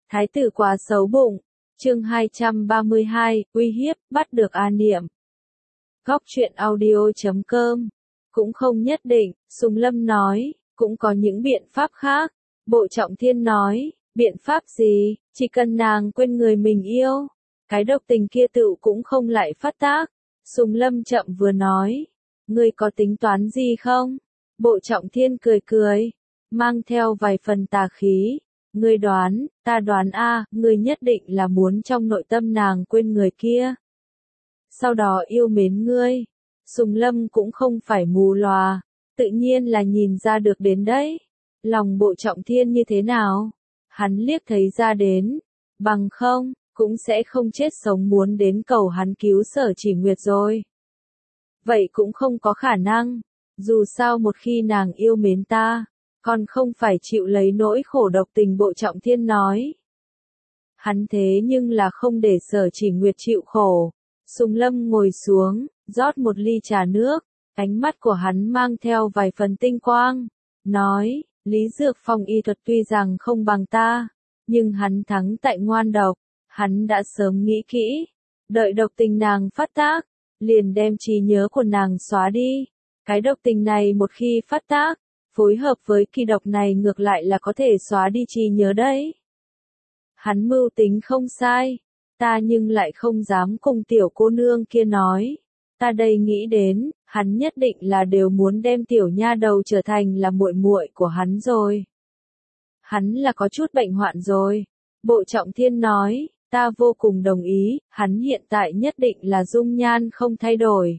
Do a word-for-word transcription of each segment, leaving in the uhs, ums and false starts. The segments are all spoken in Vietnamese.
Thái tử quá xấu bụng. Chương hai trăm ba mươi hai, uy hiếp, bắt được A Niệm. Góc truyện audio chấm com. Cũng không nhất định, Sùng Lâm nói, cũng có những biện pháp khác. Bộ Trọng Thiên nói, biện pháp gì, chỉ cần nàng quên người mình yêu. Cái độc tình kia tựu cũng không lại phát tác. Sùng Lâm chậm vừa nói, ngươi có tính toán gì không? Bộ Trọng Thiên cười cười, mang theo vài phần tà khí. Ngươi đoán, ta đoán a, ngươi nhất định là muốn trong nội tâm nàng quên người kia. Sau đó yêu mến ngươi. Sùng Lâm cũng không phải mù lòa, tự nhiên là nhìn ra được đến đấy. Lòng Bộ Trọng Thiên như thế nào? Hắn liếc thấy ra đến, bằng không, cũng sẽ không chết sống muốn đến cầu hắn cứu Sở Chỉ Nguyệt rồi. Vậy cũng không có khả năng, dù sao một khi nàng yêu mến ta, còn không phải chịu lấy nỗi khổ độc tình. Bộ Trọng Thiên nói. Hắn thế nhưng là không để Sở Chỉ Nguyệt chịu khổ. Sùng Lâm ngồi xuống, rót một ly trà nước, ánh mắt của hắn mang theo vài phần tinh quang, nói, Lý Dược Phong y thuật tuy rằng không bằng ta, nhưng hắn thắng tại ngoan độc, hắn đã sớm nghĩ kỹ, đợi độc tình nàng phát tác, liền đem trí nhớ của nàng xóa đi. Cái độc tình này một khi phát tác, phối hợp với kỳ độc này ngược lại là có thể xóa đi trí nhớ đấy. Hắn mưu tính không sai, ta nhưng lại không dám cùng tiểu cô nương kia nói. Ta đây nghĩ đến, hắn nhất định là đều muốn đem tiểu nha đầu trở thành là muội muội của hắn rồi. Hắn là có chút bệnh hoạn rồi. Bộ Trọng Thiên nói, ta vô cùng đồng ý, hắn hiện tại nhất định là dung nhan không thay đổi.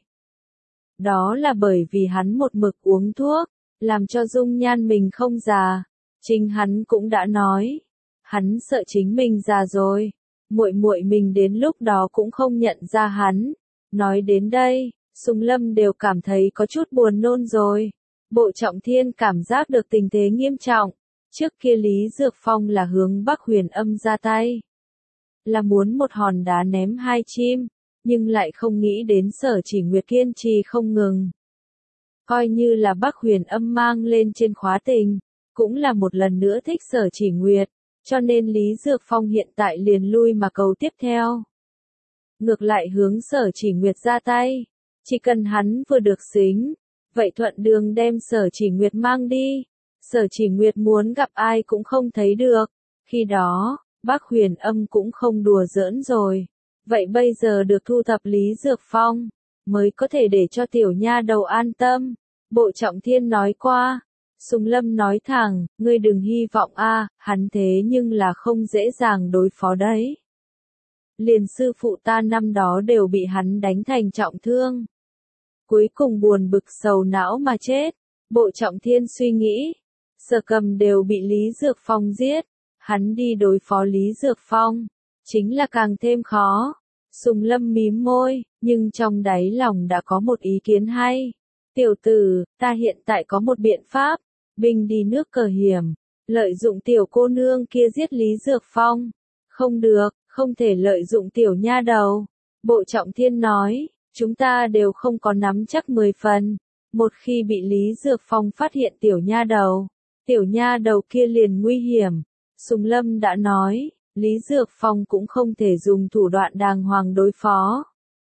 Đó là bởi vì hắn một mực uống thuốc, làm cho dung nhan mình không già. Chính hắn cũng đã nói, hắn sợ chính mình già rồi, muội muội mình đến lúc đó cũng không nhận ra hắn. Nói đến đây, Sùng Lâm đều cảm thấy có chút buồn nôn rồi. Bộ Trọng Thiên cảm giác được tình thế nghiêm trọng. Trước kia Lý Dược Phong là hướng Bắc Huyền Âm ra tay, là muốn một hòn đá ném hai chim, nhưng lại không nghĩ đến Sở Chỉ Nguyệt kiên trì không ngừng. Coi như là Bắc Huyền Âm mang lên trên khóa tình, cũng là một lần nữa thích Sở Chỉ Nguyệt, cho nên Lý Dược Phong hiện tại liền lui mà cầu tiếp theo. Ngược lại hướng Sở Chỉ Nguyệt ra tay, chỉ cần hắn vừa được xính, vậy thuận đường đem Sở Chỉ Nguyệt mang đi. Sở Chỉ Nguyệt muốn gặp ai cũng không thấy được, khi đó, Bắc Huyền Âm cũng không đùa giỡn rồi. Vậy bây giờ được thu thập Lý Dược Phong, mới có thể để cho tiểu nha đầu an tâm. Bộ Trọng Thiên nói qua. Sùng Lâm nói thẳng, ngươi đừng hy vọng a, hắn thế nhưng là không dễ dàng đối phó đấy. Liền sư phụ ta năm đó đều bị hắn đánh thành trọng thương. Cuối cùng buồn bực sầu não mà chết. Bộ Trọng Thiên suy nghĩ, Sở Cầm đều bị Lý Dược Phong giết, hắn đi đối phó Lý Dược Phong, chính là càng thêm khó. Sùng Lâm mím môi, nhưng trong đáy lòng đã có một ý kiến hay. Tiểu tử, ta hiện tại có một biện pháp, binh đi nước cờ hiểm, lợi dụng tiểu cô nương kia giết Lý Dược Phong. Không được, không thể lợi dụng tiểu nha đầu. Bộ Trọng Thiên nói, chúng ta đều không có nắm chắc mười phần. Một khi bị Lý Dược Phong phát hiện tiểu nha đầu, tiểu nha đầu kia liền nguy hiểm. Sùng Lâm đã nói, Lý Dược Phong cũng không thể dùng thủ đoạn đàng hoàng đối phó.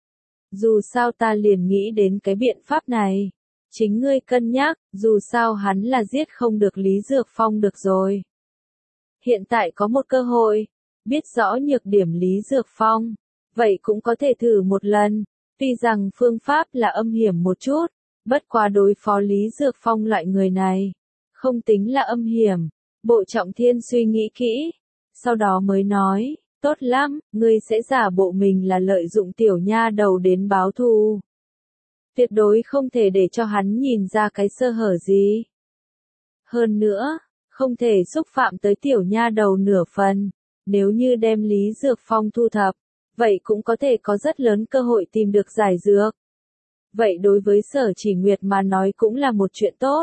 Dù sao ta liền nghĩ đến cái biện pháp này. Chính ngươi cân nhắc, dù sao hắn là giết không được Lý Dược Phong được rồi. Hiện tại có một cơ hội, biết rõ nhược điểm Lý Dược Phong, vậy cũng có thể thử một lần. Tuy rằng phương pháp là âm hiểm một chút, bất quá đối phó Lý Dược Phong loại người này, không tính là âm hiểm. Bộ Trọng Thiên suy nghĩ kỹ, sau đó mới nói, tốt lắm, ngươi sẽ giả bộ mình là lợi dụng tiểu nha đầu đến báo thù. Tuyệt đối không thể để cho hắn nhìn ra cái sơ hở gì. Hơn nữa, không thể xúc phạm tới tiểu nha đầu nửa phần. Nếu như đem Lý Dược Phong thu thập, vậy cũng có thể có rất lớn cơ hội tìm được giải dược. Vậy đối với Sở Chỉ Nguyệt mà nói cũng là một chuyện tốt.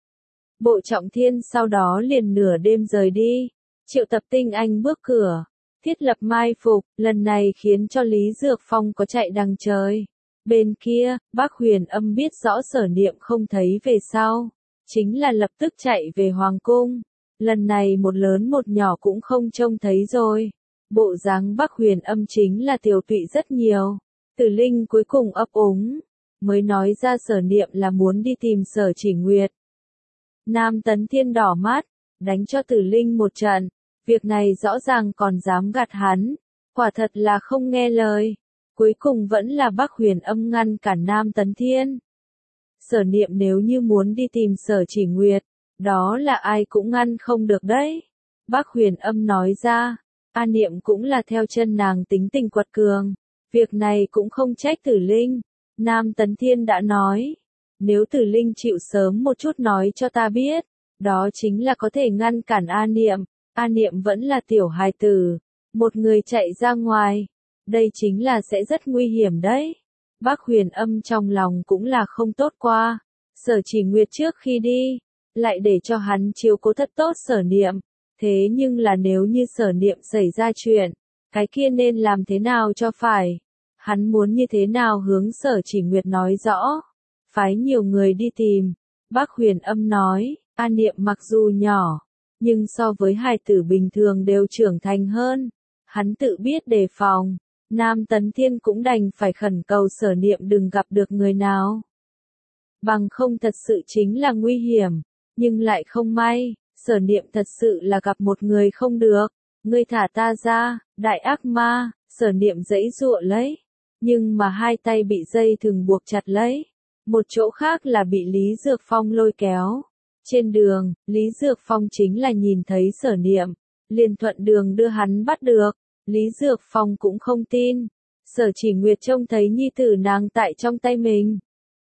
Bộ Trọng Thiên sau đó liền nửa đêm rời đi, triệu tập tinh anh bước cửa, thiết lập mai phục, lần này khiến cho Lý Dược Phong có chạy đằng trời. Bên kia, Bắc Huyền Âm biết rõ Sở Niệm không thấy về sau, chính là lập tức chạy về Hoàng Cung. lần này một lớn một nhỏ cũng không trông thấy rồi. Bộ dáng Bắc Huyền Âm chính là tiều tụy rất nhiều. Tử Linh cuối cùng ấp úng, mới nói ra Sở Niệm là muốn đi tìm Sở Chỉ Nguyệt. Nam Tấn Thiên đỏ mắt, đánh cho Tử Linh một trận, việc này rõ ràng còn dám gạt hắn, quả thật là không nghe lời. Cuối cùng vẫn là Bắc Huyền Âm ngăn cản Nam Tấn Thiên. Sở Niệm nếu như muốn đi tìm Sở Chỉ Nguyệt, đó là ai cũng ngăn không được đấy. Bắc Huyền Âm nói ra, A Niệm cũng là theo chân nàng tính tình quật cường, việc này cũng không trách Tử Linh. Nam Tấn Thiên đã nói, nếu Tử Linh chịu sớm một chút nói cho ta biết, đó chính là có thể ngăn cản A Niệm. A Niệm vẫn là tiểu hài tử, một người chạy ra ngoài, đây chính là sẽ rất nguy hiểm đấy. Bắc Huyền Âm trong lòng cũng là không tốt qua, Sở Chỉ Nguyệt trước khi đi, lại để cho hắn chiếu cố thật tốt Sở Niệm, thế nhưng là nếu như Sở Niệm xảy ra chuyện, cái kia nên làm thế nào cho phải? Hắn muốn như thế nào hướng Sở Chỉ Nguyệt nói rõ, phái nhiều người đi tìm. Bắc Huyền Âm nói, A Niệm mặc dù nhỏ, nhưng so với hài tử bình thường đều trưởng thành hơn, hắn tự biết đề phòng. Nam Tấn Thiên cũng đành phải khẩn cầu Sở Niệm đừng gặp được người nào. Bằng không thật sự chính là nguy hiểm, nhưng lại không may, Sở Niệm thật sự là gặp một người không được. Ngươi thả ta ra, đại ác ma, Sở Niệm giãy giụa lấy, nhưng mà hai tay bị dây thừng buộc chặt lấy. Một chỗ khác là bị Lý Dược Phong lôi kéo. Trên đường, Lý Dược Phong chính là nhìn thấy Sở Niệm, liền thuận đường đưa hắn bắt được. Lý Dược Phong cũng không tin, Sở Chỉ Nguyệt trông thấy nhi tử nàng tại trong tay mình.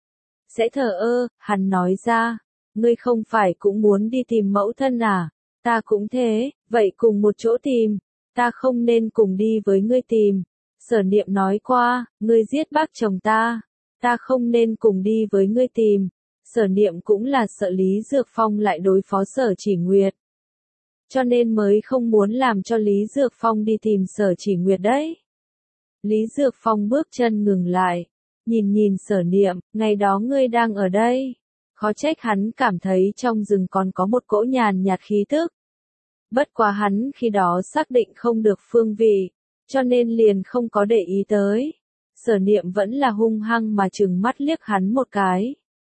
Sẽ thờ ơ, hắn nói ra, ngươi không phải cũng muốn đi tìm mẫu thân à, ta cũng thế, vậy cùng một chỗ tìm, ta không nên cùng đi với ngươi tìm. Sở Niệm nói qua, ngươi giết bác chồng ta, ta không nên cùng đi với ngươi tìm. Sở Niệm cũng là sợ Lý Dược Phong lại đối phó Sở Chỉ Nguyệt, cho nên mới không muốn làm cho Lý Dược Phong đi tìm Sở Chỉ Nguyệt đấy. Lý Dược Phong bước chân ngừng lại, nhìn nhìn Sở Niệm, ngày đó ngươi đang ở đây. Khó trách hắn cảm thấy trong rừng còn có một cỗ nhàn nhạt khí tức. Bất quá hắn khi đó xác định không được phương vị, cho nên liền không có để ý tới. Sở Niệm vẫn là hung hăng mà trừng mắt liếc hắn một cái.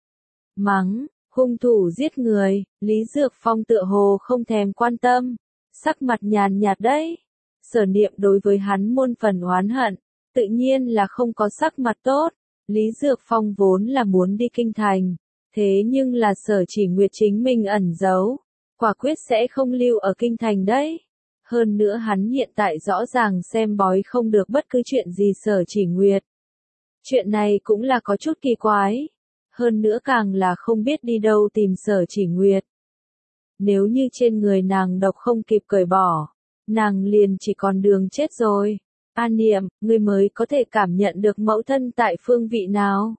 Mắng, hung thủ giết người, Lý Dược Phong tựa hồ không thèm quan tâm, sắc mặt nhàn nhạt đấy. Sở Niệm đối với hắn muôn phần oán hận, tự nhiên là không có sắc mặt tốt. Lý Dược Phong vốn là muốn đi kinh thành, thế nhưng là Sở Chỉ Nguyệt chính mình ẩn giấu, quả quyết sẽ không lưu ở kinh thành đấy. Hơn nữa hắn hiện tại rõ ràng xem bói không được bất cứ chuyện gì Sở Chỉ Nguyệt. Chuyện này cũng là có chút kỳ quái. Hơn nữa càng là không biết đi đâu tìm Sở Chỉ Nguyệt. Nếu như trên người nàng độc không kịp cởi bỏ, nàng liền chỉ còn đường chết rồi. A Niệm, ngươi mới có thể cảm nhận được mẫu thân tại phương vị nào?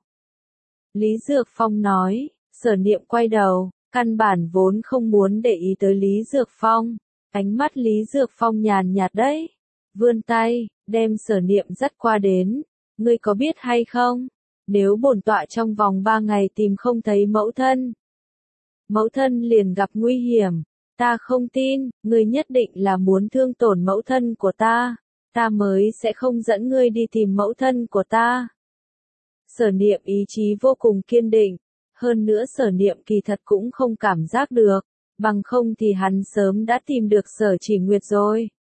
Lý Dược Phong nói. Sở Niệm quay đầu, căn bản vốn không muốn để ý tới Lý Dược Phong. Ánh mắt Lý Dược Phong nhàn nhạt đấy. Vươn tay, đem Sở Niệm dắt qua đến. Ngươi có biết hay không? Nếu bổn tọa trong vòng ba ngày tìm không thấy mẫu thân, mẫu thân liền gặp nguy hiểm, ta không tin, ngươi nhất định là muốn thương tổn mẫu thân của ta, ta mới sẽ không dẫn ngươi đi tìm mẫu thân của ta. Sở Niệm ý chí vô cùng kiên định, hơn nữa Sở Niệm kỳ thật cũng không cảm giác được, bằng không thì hắn sớm đã tìm được Sở Chỉ Nguyệt rồi.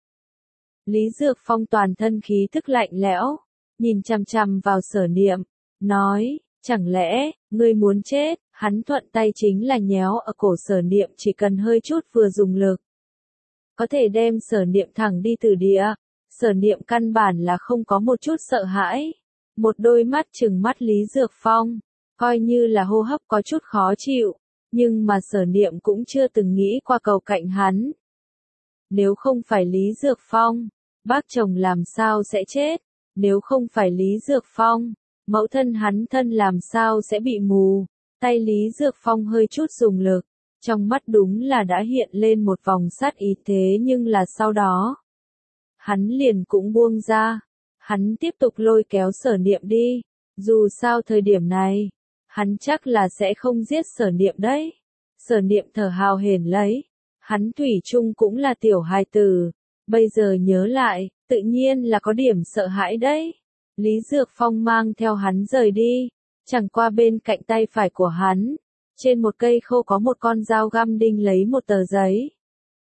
Lý Dược Phong toàn thân khí thức lạnh lẽo, nhìn chằm chằm vào Sở Niệm, nói, chẳng lẽ, ngươi muốn chết? Hắn thuận tay chính là nhéo ở cổ Sở Niệm, chỉ cần hơi chút vừa dùng lực, có thể đem Sở Niệm thẳng đi từ địa. Sở Niệm căn bản là không có một chút sợ hãi, một đôi mắt trừng mắt Lý Dược Phong, coi như là hô hấp có chút khó chịu, nhưng mà Sở Niệm cũng chưa từng nghĩ qua cầu cạnh hắn. Nếu không phải Lý Dược Phong, bác chồng làm sao sẽ chết? Nếu không phải Lý Dược Phong, mẫu thân hắn thân làm sao sẽ bị mù? Tay Lý Dược Phong hơi chút dùng lực, trong mắt đúng là đã hiện lên một vòng sát ý, thế nhưng là sau đó, hắn liền cũng buông ra, hắn tiếp tục lôi kéo Sở Niệm đi, dù sao thời điểm này, hắn chắc là sẽ không giết Sở Niệm đấy. Sở Niệm thở hào hển lấy, Hắn thủy chung cũng là tiểu hài tử, bây giờ nhớ lại, tự nhiên là có điểm sợ hãi đấy. Lý Dược Phong mang theo hắn rời đi, chẳng qua bên cạnh tay phải của hắn, trên một cây khô có một con dao găm đinh lấy một tờ giấy.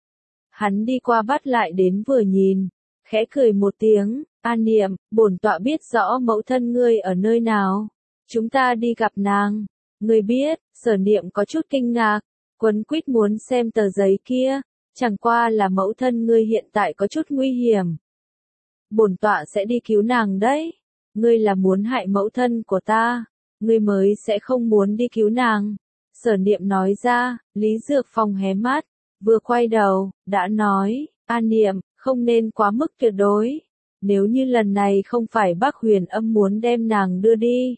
Hắn đi qua bắt lại đến vừa nhìn, khẽ cười một tiếng, An Niệm, bổn tọa biết rõ mẫu thân ngươi ở nơi nào, chúng ta đi gặp nàng. Ngươi biết, Sở Niệm có chút kinh ngạc, quấn quýt muốn xem tờ giấy kia, chẳng qua là mẫu thân ngươi hiện tại có chút nguy hiểm. Bổn tọa sẽ đi cứu nàng đấy, ngươi là muốn hại mẫu thân của ta, ngươi mới sẽ không muốn đi cứu nàng. Sở Niệm nói ra, Lý Dược Phong hé mắt, vừa quay đầu, đã nói, An Niệm, không nên quá mức tuyệt đối, nếu như lần này không phải Bác Huyền Âm muốn đem nàng đưa đi,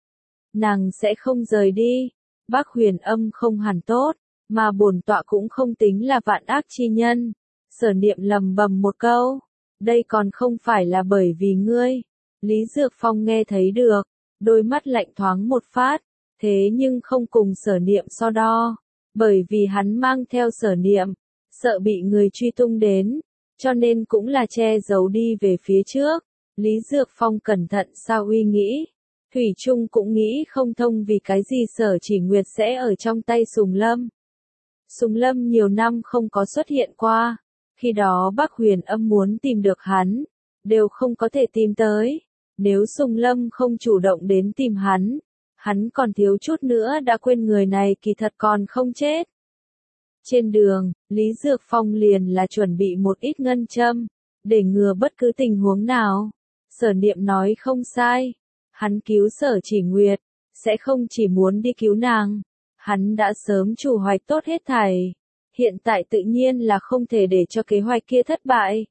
nàng sẽ không rời đi. Bác Huyền Âm không hẳn tốt, mà bổn tọa cũng không tính là vạn ác chi nhân. Sở Niệm lầm bầm một câu, đây còn không phải là bởi vì ngươi. Lý Dược Phong nghe thấy được, đôi mắt lạnh thoáng một phát, thế nhưng không cùng Sở Niệm so đo, bởi vì hắn mang theo Sở Niệm, sợ bị người truy tung đến, cho nên cũng là che giấu đi về phía trước. Lý Dược Phong cẩn thận sao uy nghĩ, thủy chung cũng nghĩ không thông vì cái gì Sở Chỉ Nguyệt sẽ ở trong tay Sùng Lâm. Sùng Lâm nhiều năm không có xuất hiện qua, khi đó Bác Huyền Âm muốn tìm được hắn, đều không có thể tìm tới. Nếu Sùng Lâm không chủ động đến tìm hắn, hắn còn thiếu chút nữa đã quên người này kỳ thật còn không chết. Trên đường, Lý Dược Phong liền là chuẩn bị một ít ngân châm, để ngừa bất cứ tình huống nào. Sở Niệm nói không sai, hắn cứu Sở Chỉ Nguyệt, sẽ không chỉ muốn đi cứu nàng, hắn đã sớm chủ hoạch tốt hết thảy, hiện tại tự nhiên là không thể để cho kế hoạch kia thất bại.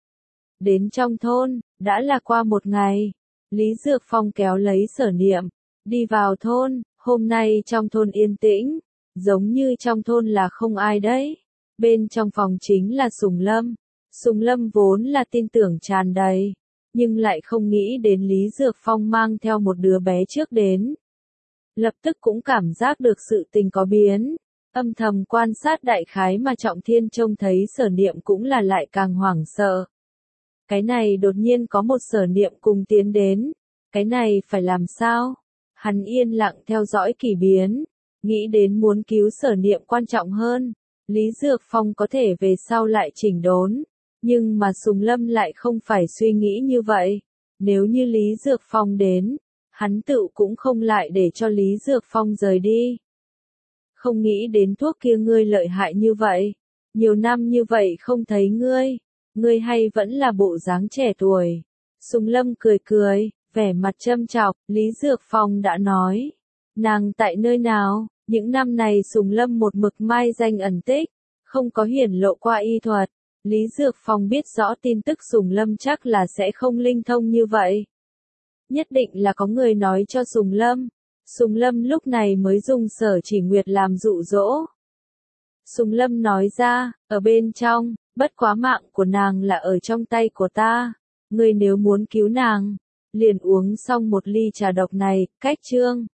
Đến trong thôn, đã là qua một ngày, Lý Dược Phong kéo lấy Sở Niệm, đi vào thôn. Hôm nay trong thôn yên tĩnh, giống như trong thôn là không ai đấy. Bên trong phòng chính là Sùng Lâm. Sùng Lâm vốn là tin tưởng tràn đầy, nhưng lại không nghĩ đến Lý Dược Phong mang theo một đứa bé trước đến. Lập tức cũng cảm giác được sự tình có biến, âm thầm quan sát đại khái mà Trọng Thiên trông thấy Sở Niệm cũng là lại càng hoảng sợ. Cái này đột nhiên có một Sở Niệm cùng tiến đến, cái này phải làm sao? Hắn yên lặng theo dõi kỳ biến, nghĩ đến muốn cứu Sở Niệm quan trọng hơn. Lý Dược Phong có thể về sau lại chỉnh đốn, nhưng mà Sùng Lâm lại không phải suy nghĩ như vậy. Nếu như Lý Dược Phong đến, hắn tự cũng không lại để cho Lý Dược Phong rời đi. Không nghĩ đến thuốc kia ngươi lợi hại như vậy, nhiều năm như vậy không thấy ngươi, ngươi hay vẫn là bộ dáng trẻ tuổi. Sùng Lâm cười cười, vẻ mặt châm chọc, Lý Dược Phong đã nói, nàng tại nơi nào? Những năm này Sùng Lâm một mực mai danh ẩn tích, không có hiển lộ qua y thuật. Lý Dược Phong biết rõ tin tức Sùng Lâm chắc là sẽ không linh thông như vậy. Nhất định là có người nói cho Sùng Lâm. Sùng Lâm lúc này mới dùng Sở Chỉ Nguyệt làm dụ dỗ. Sùng Lâm nói ra, ở bên trong, bất quá mạng của nàng là ở trong tay của ta. Ngươi nếu muốn cứu nàng, liền uống xong một ly trà độc này, cách chương.